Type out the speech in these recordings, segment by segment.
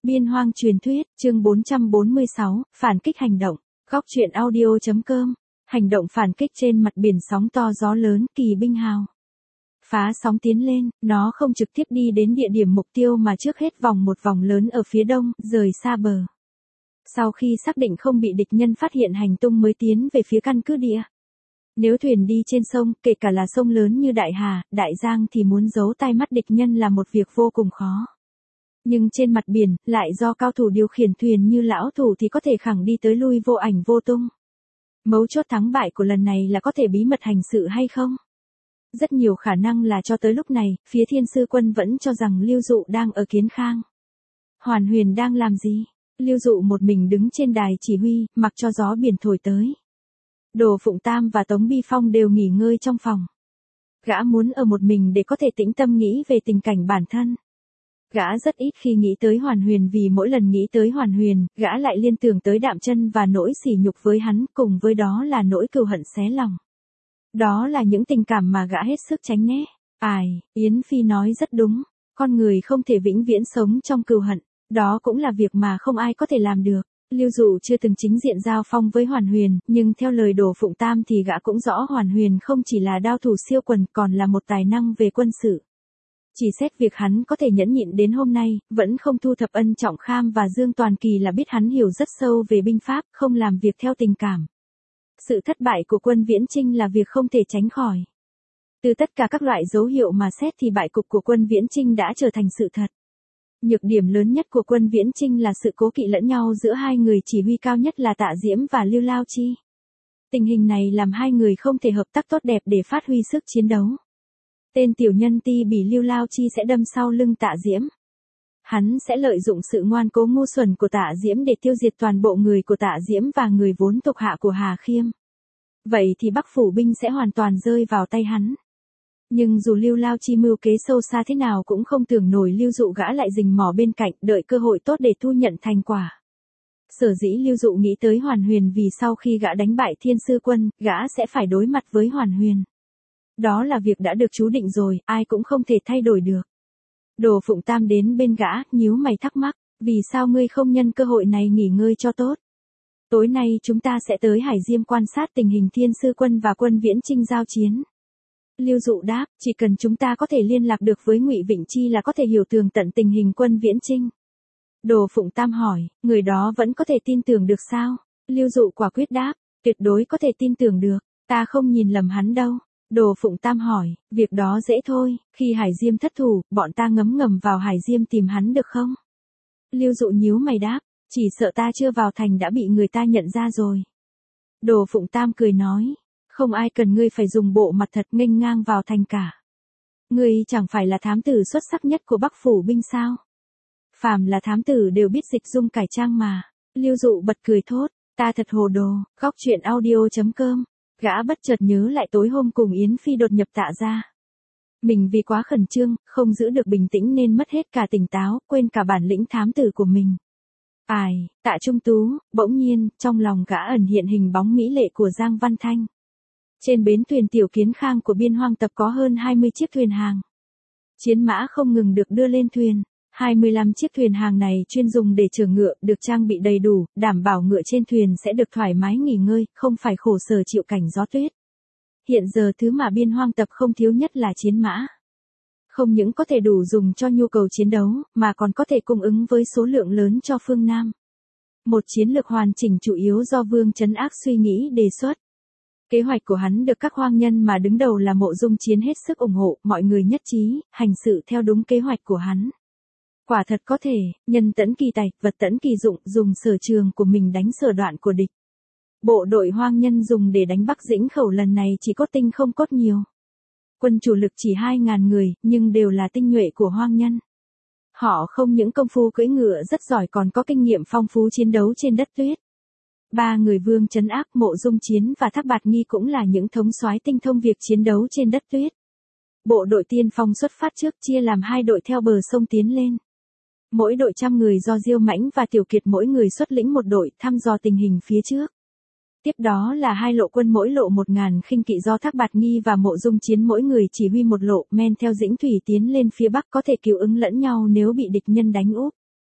Biên hoang truyền thuyết, chương 446, phản kích hành động. Góc truyện audio.com. Hành động phản kích trên mặt biển sóng to gió lớn, kỳ binh hào. Phá sóng tiến lên, nó không trực tiếp đi đến địa điểm mục tiêu mà trước hết vòng một vòng lớn ở phía đông, rời xa bờ. Sau khi xác định không bị địch nhân phát hiện hành tung mới tiến về phía căn cứ địa. Nếu thuyền đi trên sông, kể cả là sông lớn như Đại Hà, Đại Giang thì muốn giấu tai mắt địch nhân là một việc vô cùng khó. Nhưng trên mặt biển, lại do cao thủ điều khiển thuyền như lão thủ thì có thể khẳng đi tới lui vô ảnh vô tung. Mấu chốt thắng bại của lần này là có thể bí mật hành sự hay không? Rất nhiều khả năng là cho tới lúc này, phía Thiên Sư Quân vẫn cho rằng Lưu Dụ đang ở Kiến Khang. Hoàn Huyền đang làm gì? Lưu Dụ một mình đứng trên đài chỉ huy, mặc cho gió biển thổi tới. Đồ Phụng Tam và Tống Bi Phong đều nghỉ ngơi trong phòng. Gã muốn ở một mình để có thể tĩnh tâm nghĩ về tình cảnh bản thân. Gã rất ít khi nghĩ tới Hoàn Huyền vì mỗi lần nghĩ tới Hoàn Huyền, gã lại liên tưởng tới Đạm Chân và nỗi sỉ nhục với hắn, cùng với đó là nỗi cừu hận xé lòng. Đó là những tình cảm mà gã hết sức tránh né. Yến Phi nói rất đúng, con người không thể vĩnh viễn sống trong cừu hận, đó cũng là việc mà không ai có thể làm được. Lưu Dụ chưa từng chính diện giao phong với Hoàn Huyền, nhưng theo lời Đồ Phụng Tam thì gã cũng rõ Hoàn Huyền không chỉ là đao thủ siêu quần còn là một tài năng về quân sự. Chỉ xét việc hắn có thể nhẫn nhịn đến hôm nay, vẫn không thu thập Ân Trọng Kham và Dương Toàn Kỳ là biết hắn hiểu rất sâu về binh pháp, không làm việc theo tình cảm. Sự thất bại của quân Viễn Chinh là việc không thể tránh khỏi. Từ tất cả các loại dấu hiệu mà xét thì bại cục của quân Viễn Chinh đã trở thành sự thật. Nhược điểm lớn nhất của quân Viễn Chinh là sự cố kỵ lẫn nhau giữa hai người chỉ huy cao nhất là Tạ Diễm và Lưu Lao Chi. Tình hình này làm hai người không thể hợp tác tốt đẹp để phát huy sức chiến đấu. Tên tiểu nhân Ti Bỉ Lưu Lao Chi sẽ đâm sau lưng Tạ Diễm. Hắn sẽ lợi dụng sự ngoan cố ngu xuẩn của Tạ Diễm để tiêu diệt toàn bộ người của Tạ Diễm và người vốn thuộc hạ của Hà Khiêm. Vậy thì Bắc phủ binh sẽ hoàn toàn rơi vào tay hắn. Nhưng dù Lưu Lao Chi mưu kế sâu xa thế nào cũng không tưởng nổi Lưu Dụ gã lại rình mò bên cạnh, đợi cơ hội tốt để thu nhận thành quả. Sở dĩ Lưu Dụ nghĩ tới Hoàn Huyền vì sau khi gã đánh bại Thiên Sư Quân, gã sẽ phải đối mặt với Hoàn Huyền. Đó là việc đã được chú định rồi, ai cũng không thể thay đổi được. Đồ Phụng Tam đến bên gã, nhíu mày thắc mắc, vì sao ngươi không nhân cơ hội này nghỉ ngơi cho tốt? Tối nay chúng ta sẽ tới Hải Diêm quan sát tình hình Thiên Sư Quân và quân Viễn Chinh giao chiến. Lưu Dụ đáp, chỉ cần chúng ta có thể liên lạc được với Ngụy Vịnh Chi là có thể hiểu tường tận tình hình quân Viễn Chinh. Đồ Phụng Tam hỏi, người đó vẫn có thể tin tưởng được sao? Lưu Dụ quả quyết đáp, tuyệt đối có thể tin tưởng được, ta không nhìn lầm hắn đâu. Đồ Phụng Tam hỏi, việc đó dễ thôi, khi Hải Diêm thất thủ, bọn ta ngấm ngầm vào Hải Diêm tìm hắn được không? Lưu Dụ nhíu mày đáp, chỉ sợ ta chưa vào thành đã bị người ta nhận ra rồi. Đồ Phụng Tam cười nói, không ai cần ngươi phải dùng bộ mặt thật nghênh ngang vào thành cả. Ngươi chẳng phải là thám tử xuất sắc nhất của Bắc phủ binh sao? Phàm là thám tử đều biết dịch dung cải trang mà. Lưu Dụ bật cười thốt, ta thật hồ đồ. Góc truyện audio.com. Gã bất chợt nhớ lại tối hôm cùng Yến Phi đột nhập Tạ gia. Mình vì quá khẩn trương, không giữ được bình tĩnh nên mất hết cả tỉnh táo, quên cả bản lĩnh thám tử của mình. Tạ Trung Tú, bỗng nhiên, trong lòng gã ẩn hiện hình bóng mỹ lệ của Giang Văn Thanh. Trên bến thuyền Tiểu Kiến Khang của Biên Hoang Tập có hơn 20 chiếc thuyền hàng. Chiến mã không ngừng được đưa lên thuyền. 25 chiếc thuyền hàng này chuyên dùng để chở ngựa, được trang bị đầy đủ, đảm bảo ngựa trên thuyền sẽ được thoải mái nghỉ ngơi, không phải khổ sở chịu cảnh gió tuyết. Hiện giờ thứ mà Biên Hoang Tập không thiếu nhất là chiến mã. Không những có thể đủ dùng cho nhu cầu chiến đấu, mà còn có thể cung ứng với số lượng lớn cho phương Nam. Một chiến lược hoàn chỉnh chủ yếu do Vương Trấn Ác suy nghĩ đề xuất. Kế hoạch của hắn được các hoang nhân mà đứng đầu là Mộ Dung Chiến hết sức ủng hộ, mọi người nhất trí, hành sự theo đúng kế hoạch của hắn. Quả thật có thể, nhân tẫn kỳ tài, vật tẫn kỳ dụng, dùng sở trường của mình đánh sở đoạn của địch. Bộ đội hoang nhân dùng để đánh Bắc Dĩnh Khẩu lần này chỉ cốt tinh không cốt nhiều. Quân chủ lực chỉ 2.000 người, nhưng đều là tinh nhuệ của hoang nhân. Họ không những công phu cưỡi ngựa rất giỏi còn có kinh nghiệm phong phú chiến đấu trên đất tuyết. Ba người Vương Trấn Ác, Mộ Dung Chiến và Thác Bạt Nghi cũng là những thống soái tinh thông việc chiến đấu trên đất tuyết. Bộ đội tiên phong xuất phát trước chia làm 2 đội theo bờ sông tiến lên. Mỗi đội 100 người do Diêu Mãnh và Tiểu Kiệt mỗi người xuất lĩnh một đội thăm dò tình hình phía trước. Tiếp đó là 2 lộ quân mỗi lộ 1.000 khinh kỵ do Thác Bạt Nghi và Mộ Dung Chiến mỗi người chỉ huy một lộ men theo Dĩnh Thủy tiến lên phía bắc có thể cứu ứng lẫn nhau nếu bị địch nhân đánh úp.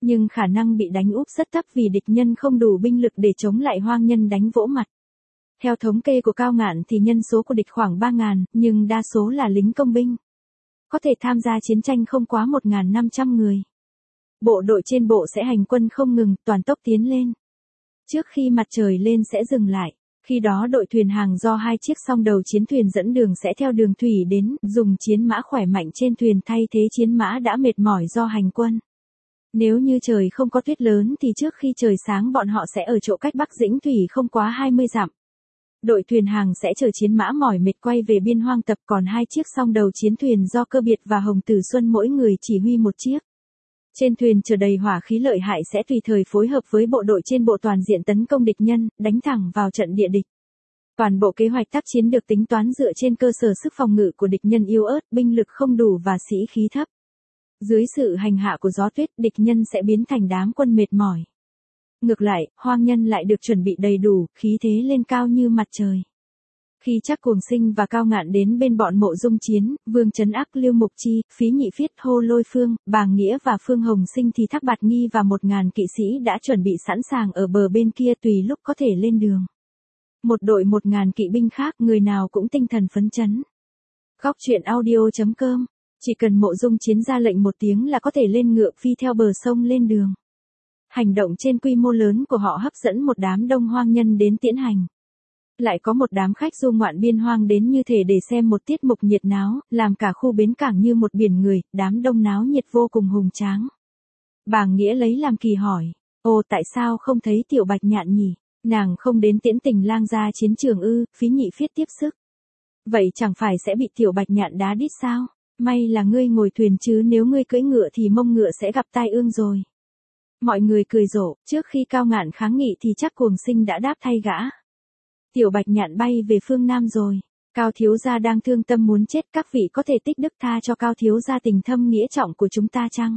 Nhưng khả năng bị đánh úp rất thấp vì địch nhân không đủ binh lực để chống lại hoang nhân đánh vỗ mặt. Theo thống kê của Cao Ngạn thì nhân số của địch khoảng 3.000, nhưng đa số là lính công binh. Có thể tham gia chiến tranh không quá 1.500 người. Bộ đội trên bộ sẽ hành quân không ngừng, toàn tốc tiến lên. Trước khi mặt trời lên sẽ dừng lại. Khi đó đội thuyền hàng do 2 chiếc song đầu chiến thuyền dẫn đường sẽ theo đường thủy đến, dùng chiến mã khỏe mạnh trên thuyền thay thế chiến mã đã mệt mỏi do hành quân. Nếu như trời không có tuyết lớn thì trước khi trời sáng bọn họ sẽ ở chỗ cách Bắc Dĩnh Thủy không quá 20 dặm. Đội thuyền hàng sẽ chở chiến mã mỏi mệt quay về biên hoang tập, còn 2 chiếc song đầu chiến thuyền do Cơ Biệt và Hồng Tử Xuân mỗi người chỉ huy một chiếc. Trên thuyền chở đầy hỏa khí lợi hại sẽ tùy thời phối hợp với bộ đội trên bộ toàn diện tấn công địch nhân, đánh thẳng vào trận địa địch. Toàn bộ kế hoạch tác chiến được tính toán dựa trên cơ sở sức phòng ngự của địch nhân yếu ớt, binh lực không đủ và sĩ khí thấp. Dưới sự hành hạ của gió tuyết, địch nhân sẽ biến thành đám quân mệt mỏi. Ngược lại, hoang nhân lại được chuẩn bị đầy đủ, khí thế lên cao như mặt trời. Khi Trác Cuồng Sinh và Cao Ngạn đến bên bọn Mộ Dung Chiến, Vương Trấn Ác, Lưu Mục Chi, Phí Nhị Phiết, Hô Lôi Phương, Bàng Nghĩa và Phương Hồng Sinh thì Thác Bạt Nghi và 1.000 kỵ sĩ đã chuẩn bị sẵn sàng ở bờ bên kia tùy lúc có thể lên đường. Một đội 1.000 kỵ binh khác, người nào cũng tinh thần phấn chấn. Góc truyện audio.com. Chỉ cần Mộ Dung Chiến ra lệnh một tiếng là có thể lên ngựa phi theo bờ sông lên đường. Hành động trên quy mô lớn của họ hấp dẫn một đám đông hoang nhân đến tiễn hành. Lại có một đám khách du ngoạn biên hoang đến như thể để xem một tiết mục nhiệt náo, làm cả khu bến cảng như một biển người, đám đông náo nhiệt vô cùng hùng tráng. Bàng Nghĩa lấy làm kỳ hỏi, ồ tại sao không thấy Tiểu Bạch Nhạn nhỉ? Nàng không đến tiễn Tình Lang ra chiến trường ư? Phí Nhị Phiết tiếp sức. Vậy chẳng phải sẽ bị Tiểu Bạch Nhạn đá đít sao? May là ngươi ngồi thuyền chứ nếu ngươi cưỡi ngựa thì mông ngựa sẽ gặp tai ương rồi. Mọi người cười rộ, trước khi Cao Ngạn kháng nghị thì Trác Cuồng Sinh đã đáp thay gã. Tiểu Bạch Nhạn bay về phương Nam rồi. Cao thiếu gia đang thương tâm muốn chết, các vị có thể tích đức tha cho Cao thiếu gia tình thâm nghĩa trọng của chúng ta chăng?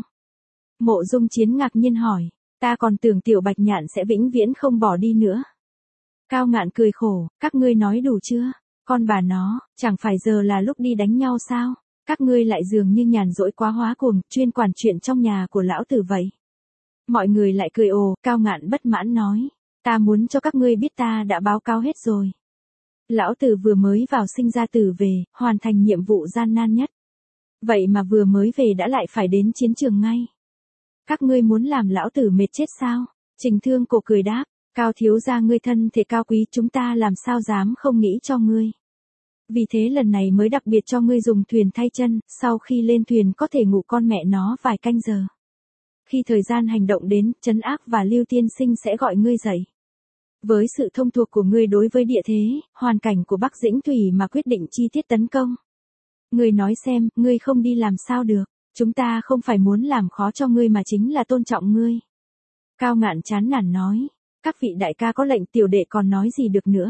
Mộ Dung Chiến ngạc nhiên hỏi, ta còn tưởng Tiểu Bạch Nhạn sẽ vĩnh viễn không bỏ đi nữa. Cao Ngạn cười khổ, các ngươi nói đủ chưa? Con bà nó, chẳng phải giờ là lúc đi đánh nhau sao? Các ngươi lại dường như nhàn rỗi quá hóa cuồng, chuyên quản chuyện trong nhà của lão tử vậy. Mọi người lại cười ồ, Cao Ngạn bất mãn nói, ta muốn cho các ngươi biết ta đã báo cáo hết rồi. Lão tử vừa mới vào sinh ra tử về, hoàn thành nhiệm vụ gian nan nhất. Vậy mà vừa mới về đã lại phải đến chiến trường ngay. Các ngươi muốn làm lão tử mệt chết sao? Trình Thương Cổ cười đáp, Cao thiếu gia ngươi thân thể cao quý, chúng ta làm sao dám không nghĩ cho ngươi. Vì thế lần này mới đặc biệt cho ngươi dùng thuyền thay chân, sau khi lên thuyền có thể ngủ con mẹ nó vài canh giờ. Khi thời gian hành động đến, Trấn Ác và Lưu Tiên Sinh sẽ gọi ngươi dậy. Với sự thông thuộc của ngươi đối với địa thế, hoàn cảnh của Bắc Dĩnh Thủy mà quyết định chi tiết tấn công. Ngươi nói xem, ngươi không đi làm sao được, chúng ta không phải muốn làm khó cho ngươi mà chính là tôn trọng ngươi. Cao Ngạn chán nản nói, các vị đại ca có lệnh tiểu đệ còn nói gì được nữa.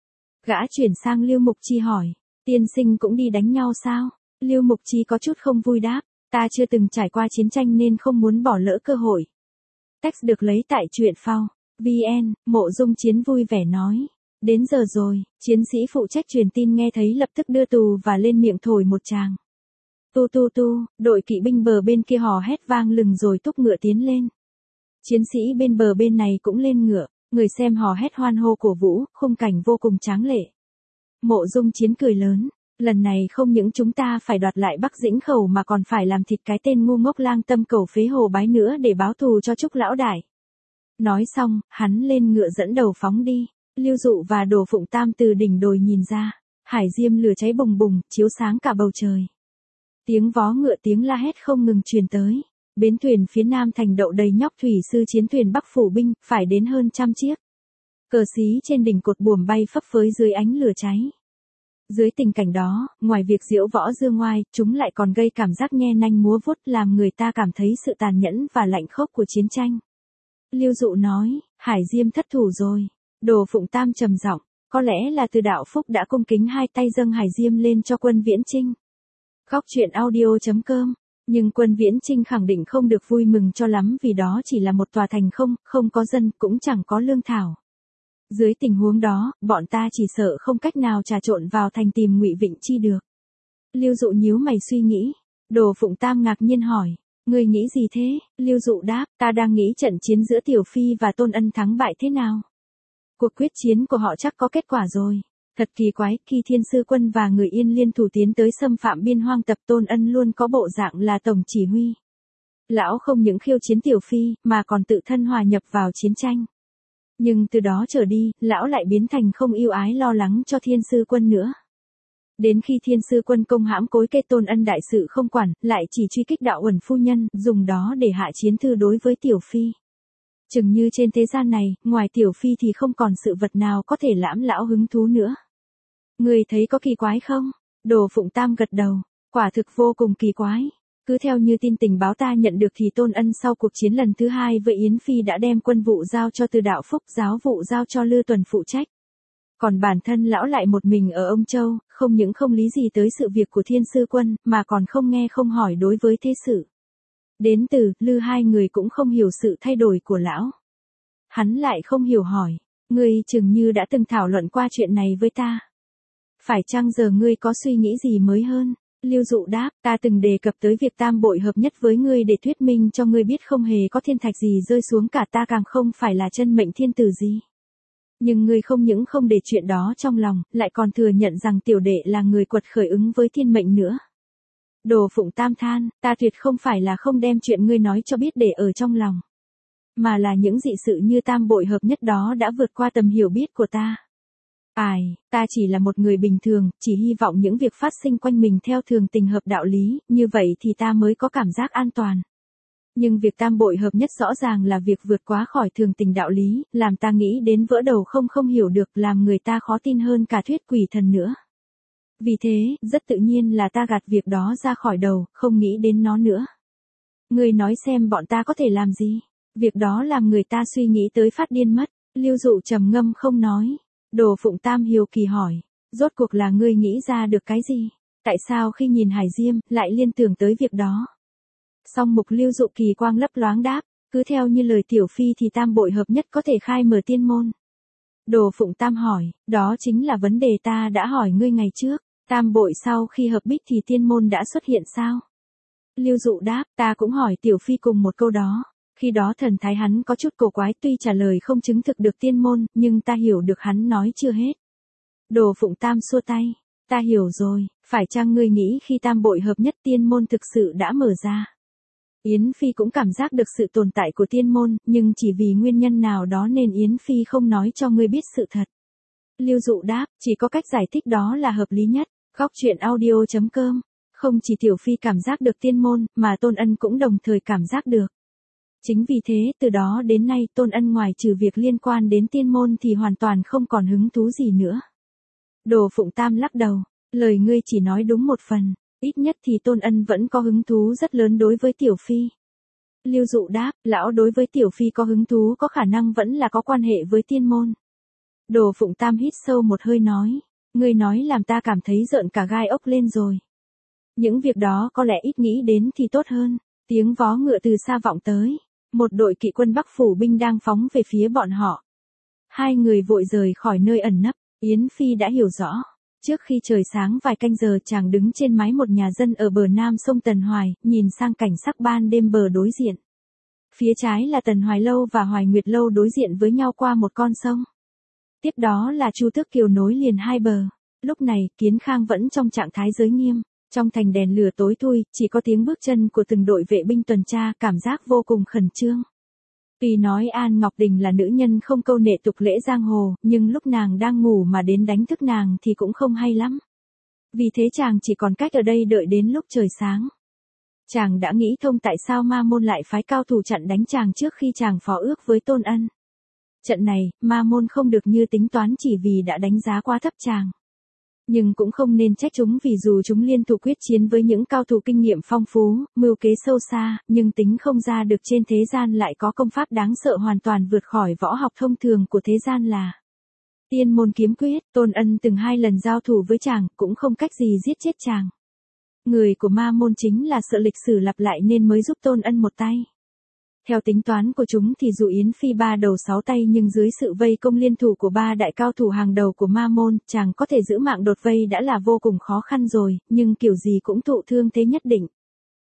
Gã chuyển sang Lưu Mục Chi hỏi, tiên sinh cũng đi đánh nhau sao? Lưu Mục Chi có chút không vui đáp, ta chưa từng trải qua chiến tranh nên không muốn bỏ lỡ cơ hội. Text được lấy tại truyện phao. VN, Mộ Dung Chiến vui vẻ nói. Đến giờ rồi, chiến sĩ phụ trách truyền tin nghe thấy lập tức đưa tù và lên miệng thổi một tràng. Tu tu tu, đội kỵ binh bờ bên kia hò hét vang lừng rồi túc ngựa tiến lên. Chiến sĩ bên bờ bên này cũng lên ngựa, người xem hò hét hoan hô cổ vũ, khung cảnh vô cùng tráng lệ. Mộ Dung Chiến cười lớn, lần này không những chúng ta phải đoạt lại Bắc Dĩnh Khẩu mà còn phải làm thịt cái tên ngu ngốc lang tâm cầu phế Hồ Bái nữa để báo thù cho Trúc lão đại. Nói xong, hắn lên ngựa dẫn đầu phóng đi. Lưu Dụ và Đồ Phụng Tam từ đỉnh đồi nhìn ra, hải diêm lửa cháy bùng bùng, chiếu sáng cả bầu trời. Tiếng vó ngựa tiếng la hét không ngừng truyền tới. Bến thuyền phía nam thành đậu đầy nhóc thủy sư chiến thuyền Bắc phủ binh, phải đến hơn 100 chiếc. Cờ xí trên đỉnh cột buồm bay phấp phới dưới ánh lửa cháy. Dưới tình cảnh đó, ngoài việc diễu võ dương ngoai, chúng lại còn gây cảm giác nhe nanh múa vuốt làm người ta cảm thấy sự tàn nhẫn và lạnh khốc của chiến tranh. Lưu Dụ nói, hải diêm thất thủ rồi. Đồ Phụng Tam trầm giọng, có lẽ là Từ Đạo Phúc đã cung kính hai tay dâng hải diêm lên cho quân Viễn Chinh. Góc truyện audio.com. Nhưng quân Viễn Chinh khẳng định không được vui mừng cho lắm vì đó chỉ là một tòa thành không có dân, cũng chẳng có lương thảo. Dưới tình huống đó, bọn ta chỉ sợ không cách nào trà trộn vào thành tìm Ngụy Vịnh Chi được. Lưu Dụ nhíu mày suy nghĩ. Đồ Phụng Tam ngạc nhiên hỏi, Ngươi nghĩ gì thế? Lưu Dụ đáp, ta đang nghĩ trận chiến giữa Tiểu Phi và Tôn Ân thắng bại thế nào. Cuộc quyết chiến của họ chắc có kết quả rồi. Thật kỳ quái, khi Thiên Sư Quân và người Yên liên thủ tiến tới xâm phạm biên hoang tập, Tôn Ân luôn có bộ dạng là tổng chỉ huy. Lão không những khiêu chiến Tiểu Phi, mà còn tự thân hòa nhập vào chiến tranh. Nhưng từ đó trở đi, lão lại biến thành không yêu ái lo lắng cho Thiên Sư Quân nữa. Đến khi Thiên Sư Quân công hãm cối cây, Tôn Ân đại sự không quản, lại chỉ truy kích Đạo Uẩn phu nhân, dùng đó để hạ chiến thư đối với Tiểu Phi. Chừng như trên thế gian này, ngoài Tiểu Phi thì không còn sự vật nào có thể lãm lão hứng thú nữa. Người thấy có kỳ quái không? Đồ Phụng Tam gật đầu, quả thực vô cùng kỳ quái. Cứ theo như tin tình báo ta nhận được thì Tôn Ân sau cuộc chiến lần thứ 2 với Yến Phi đã đem quân vụ giao cho Từ Đạo Phúc, giáo vụ giao cho Lư Tuần phụ trách. Còn bản thân lão lại một mình ở Ông Châu, không những không lý gì tới sự việc của Thiên Sư Quân, mà còn không nghe không hỏi đối với thế sự. Đến Từ, Lư hai người cũng không hiểu sự thay đổi của lão. Hắn lại không hiểu hỏi, ngươi chừng như đã từng thảo luận qua chuyện này với ta. Phải chăng giờ ngươi có suy nghĩ gì mới hơn? Lưu Dụ đáp, ta từng đề cập tới việc tam bội hợp nhất với ngươi để thuyết minh cho ngươi biết không hề có thiên thạch gì rơi xuống cả, ta càng không phải là chân mệnh thiên tử gì. Nhưng ngươi không những không để chuyện đó trong lòng, lại còn thừa nhận rằng tiểu đệ là người quật khởi ứng với thiên mệnh nữa. Đồ Phụng Tam than, ta tuyệt không phải là không đem chuyện ngươi nói cho biết để ở trong lòng. Mà là những dị sự như tam bội hợp nhất đó đã vượt qua tầm hiểu biết của ta. Ta chỉ là một người bình thường, chỉ hy vọng những việc phát sinh quanh mình theo thường tình hợp đạo lý, như vậy thì ta mới có cảm giác an toàn. Nhưng việc tam bội hợp nhất rõ ràng là việc vượt quá khỏi thường tình đạo lý, làm ta nghĩ đến vỡ đầu không hiểu được, làm người ta khó tin hơn cả thuyết quỷ thần nữa. Vì thế, rất tự nhiên là ta gạt việc đó ra khỏi đầu, không nghĩ đến nó nữa. Ngươi nói xem bọn ta có thể làm gì? Việc đó làm người ta suy nghĩ tới phát điên mất. Lưu Dụ trầm ngâm không nói. Đồ Phụng Tam hiếu kỳ hỏi, rốt cuộc là ngươi nghĩ ra được cái gì? Tại sao khi nhìn Hải Diêm, lại liên tưởng tới việc đó? Song Mục Lưu Dụ kỳ quang lấp loáng đáp, cứ theo như lời Tiểu Phi thì tam bội hợp nhất có thể khai mở tiên môn. Đồ Phụng Tam hỏi, đó chính là vấn đề ta đã hỏi ngươi ngày trước, tam bội sau khi hợp bích thì tiên môn đã xuất hiện sao? Lưu Dụ đáp, ta cũng hỏi Tiểu Phi cùng một câu đó. Khi đó thần thái hắn có chút cổ quái, tuy trả lời không chứng thực được tiên môn, nhưng ta hiểu được hắn nói chưa hết. Đồ Phụng Tam xua tay, ta hiểu rồi, phải chăng ngươi nghĩ khi tam bội hợp nhất tiên môn thực sự đã mở ra? Yến Phi cũng cảm giác được sự tồn tại của tiên môn, nhưng chỉ vì nguyên nhân nào đó nên Yến Phi không nói cho ngươi biết sự thật. Lưu Dụ đáp, chỉ có cách giải thích đó là hợp lý nhất. Góc truyện audio.com. Không chỉ Tiểu Phi cảm giác được tiên môn, mà Tôn Ân cũng đồng thời cảm giác được. Chính vì thế, từ đó đến nay Tôn Ân ngoài trừ việc liên quan đến tiên môn thì hoàn toàn không còn hứng thú gì nữa. Đồ Phụng Tam lắc đầu, lời ngươi chỉ nói đúng một phần, ít nhất thì Tôn Ân vẫn có hứng thú rất lớn đối với Tiểu Phi. Lưu Dụ đáp, lão đối với Tiểu Phi có hứng thú có khả năng vẫn là có quan hệ với tiên môn. Đồ Phụng Tam hít sâu một hơi nói, ngươi nói làm ta cảm thấy rợn cả gai ốc lên rồi. Những việc đó có lẽ ít nghĩ đến thì tốt hơn. Tiếng vó ngựa từ xa vọng tới. Một đội kỵ quân Bắc phủ binh đang phóng về phía bọn họ. Hai người vội rời khỏi nơi ẩn nấp. Yến Phi đã hiểu rõ. Trước khi trời sáng vài canh giờ, chàng đứng trên mái một nhà dân ở bờ nam sông Tần Hoài, nhìn sang cảnh sắc ban đêm bờ đối diện. Phía trái là Tần Hoài Lâu và Hoài Nguyệt Lâu đối diện với nhau qua một con sông. Tiếp đó là Chu Tước Kiều nối liền hai bờ. Lúc này, Kiến Khang vẫn trong trạng thái giới nghiêm. Trong thành đèn lửa tối thui, chỉ có tiếng bước chân của từng đội vệ binh tuần tra, cảm giác vô cùng khẩn trương. Tuy nói An Ngọc Đình là nữ nhân không câu nệ tục lễ giang hồ, nhưng lúc nàng đang ngủ mà đến đánh thức nàng thì cũng không hay lắm. Vì thế chàng chỉ còn cách ở đây đợi đến lúc trời sáng. Chàng đã nghĩ thông tại sao Ma Môn lại phái cao thủ chặn đánh chàng trước khi chàng phó ước với Tôn Ân. Trận này, Ma Môn không được như tính toán chỉ vì đã đánh giá quá thấp chàng. Nhưng cũng không nên trách chúng, vì dù chúng liên thủ quyết chiến với những cao thủ kinh nghiệm phong phú, mưu kế sâu xa, nhưng tính không ra được trên thế gian lại có công pháp đáng sợ hoàn toàn vượt khỏi võ học thông thường của thế gian là Tiên Môn Kiếm Quyết. Tôn Ân từng 2 lần giao thủ với chàng, cũng không cách gì giết chết chàng. Người của Ma Môn chính là sợ lịch sử lặp lại nên mới giúp Tôn Ân một tay. Theo tính toán của chúng thì dù Yến Phi 3 đầu 6 tay, nhưng dưới sự vây công liên thủ của 3 đại cao thủ hàng đầu của Ma Môn, chàng có thể giữ mạng đột vây đã là vô cùng khó khăn rồi, nhưng kiểu gì cũng thụ thương thế nhất định.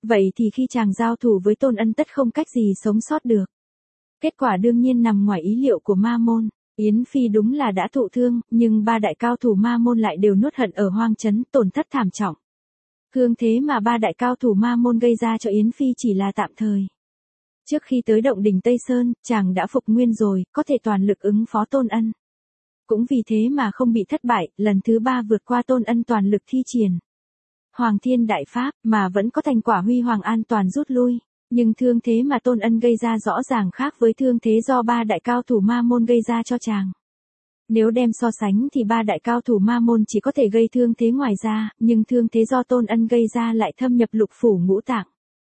Vậy thì khi chàng giao thủ với Tôn Ân tất không cách gì sống sót được. Kết quả đương nhiên nằm ngoài ý liệu của Ma Môn. Yến Phi đúng là đã thụ thương, nhưng ba đại cao thủ Ma Môn lại đều nuốt hận ở hoang trấn, tổn thất thảm trọng. Thương thế mà ba đại cao thủ Ma Môn gây ra cho Yến Phi chỉ là tạm thời. Trước khi tới động đỉnh Tây Sơn, chàng đã phục nguyên rồi, có thể toàn lực ứng phó Tôn Ân. Cũng vì thế mà không bị thất bại, lần thứ 3 vượt qua Tôn Ân toàn lực thi triển Hoàng Thiên Đại Pháp, mà vẫn có thành quả huy hoàng an toàn rút lui. Nhưng thương thế mà Tôn Ân gây ra rõ ràng khác với thương thế do ba đại cao thủ Ma Môn gây ra cho chàng. Nếu đem so sánh thì ba đại cao thủ Ma Môn chỉ có thể gây thương thế ngoài ra, nhưng thương thế do Tôn Ân gây ra lại thâm nhập lục phủ ngũ tạng.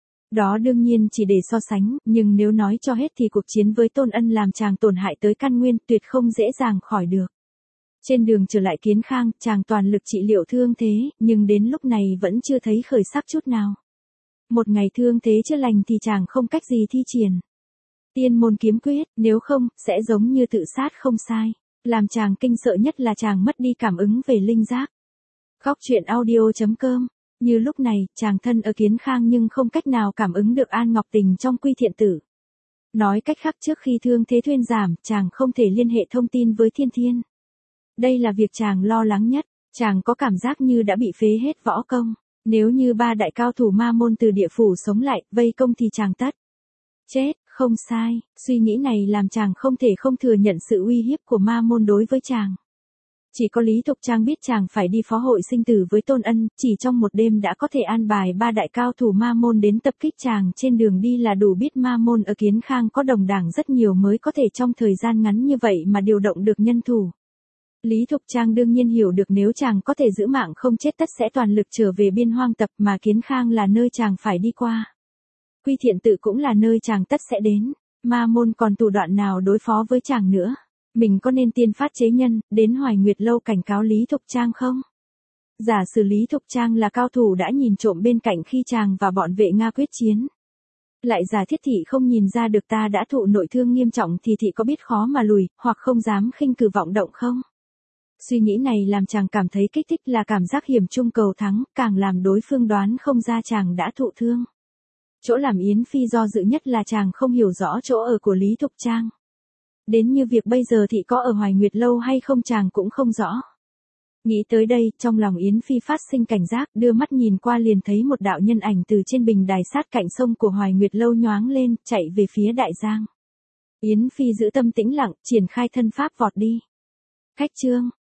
Đó đương nhiên chỉ để so sánh, nhưng nếu nói cho hết thì cuộc chiến với Tôn Ân làm chàng tổn hại tới căn nguyên, tuyệt không dễ dàng khỏi được. Trên đường trở lại Kiến Khang, chàng toàn lực trị liệu thương thế, nhưng đến lúc này vẫn chưa thấy khởi sắc chút nào. Một ngày thương thế chưa lành thì chàng không cách gì thi triển Tiên môn kiếm quyết, nếu không, sẽ giống như tự sát không sai. Làm chàng kinh sợ nhất là chàng mất đi cảm ứng về linh giác. Góc truyện audio.com. Như lúc này, chàng thân ở Kiến Khang nhưng không cách nào cảm ứng được An Ngọc Tình trong Quy Thiện Tử. Nói cách khác, trước khi thương thế thuyên giảm, chàng không thể liên hệ thông tin với Thiên Thiên. Đây là việc chàng lo lắng nhất, chàng có cảm giác như đã bị phế hết võ công. Nếu như ba đại cao thủ Ma Môn từ địa phủ sống lại, vây công thì chàng tất chết, không sai. Suy nghĩ này làm chàng không thể không thừa nhận sự uy hiếp của Ma Môn đối với chàng. Chỉ có Lý Thục Trang biết chàng phải đi phó hội sinh tử với Tôn Ân, chỉ trong một đêm đã có thể an bài ba đại cao thủ Ma Môn đến tập kích chàng trên đường đi là đủ biết Ma Môn ở Kiến Khang có đồng đảng rất nhiều mới có thể trong thời gian ngắn như vậy mà điều động được nhân thủ. Lý Thục Trang đương nhiên hiểu được nếu chàng có thể giữ mạng không chết tất sẽ toàn lực trở về biên hoang tập mà Kiến Khang là nơi chàng phải đi qua. Quy Thiện Tự cũng là nơi chàng tất sẽ đến. Ma Môn còn thủ đoạn nào đối phó với chàng nữa? Mình có nên tiên phát chế nhân, đến Hoài Nguyệt Lâu cảnh cáo Lý Thục Trang không? Giả sử Lý Thục Trang là cao thủ đã nhìn trộm bên cạnh khi chàng và bọn vệ Nga quyết chiến. Lại giả Thiết Thị không nhìn ra được ta đã thụ nội thương nghiêm trọng thì Thị có biết khó mà lùi, hoặc không dám khinh cử vọng động không? Suy nghĩ này làm chàng cảm thấy kích thích là cảm giác hiểm trung cầu thắng, càng làm đối phương đoán không ra chàng đã thụ thương. Chỗ làm Yến Phi do dự nhất là chàng không hiểu rõ chỗ ở của Lý Thục Trang. Đến như việc bây giờ Thị có ở Hoài Nguyệt Lâu hay không chàng cũng không rõ. Nghĩ tới đây, trong lòng Yến Phi phát sinh cảnh giác, đưa mắt nhìn qua liền thấy một đạo nhân ảnh từ trên bình đài sát cạnh sông của Hoài Nguyệt Lâu nhoáng lên, chạy về phía Đại Giang. Yến Phi giữ tâm tĩnh lặng, triển khai thân pháp vọt đi. Khách chương.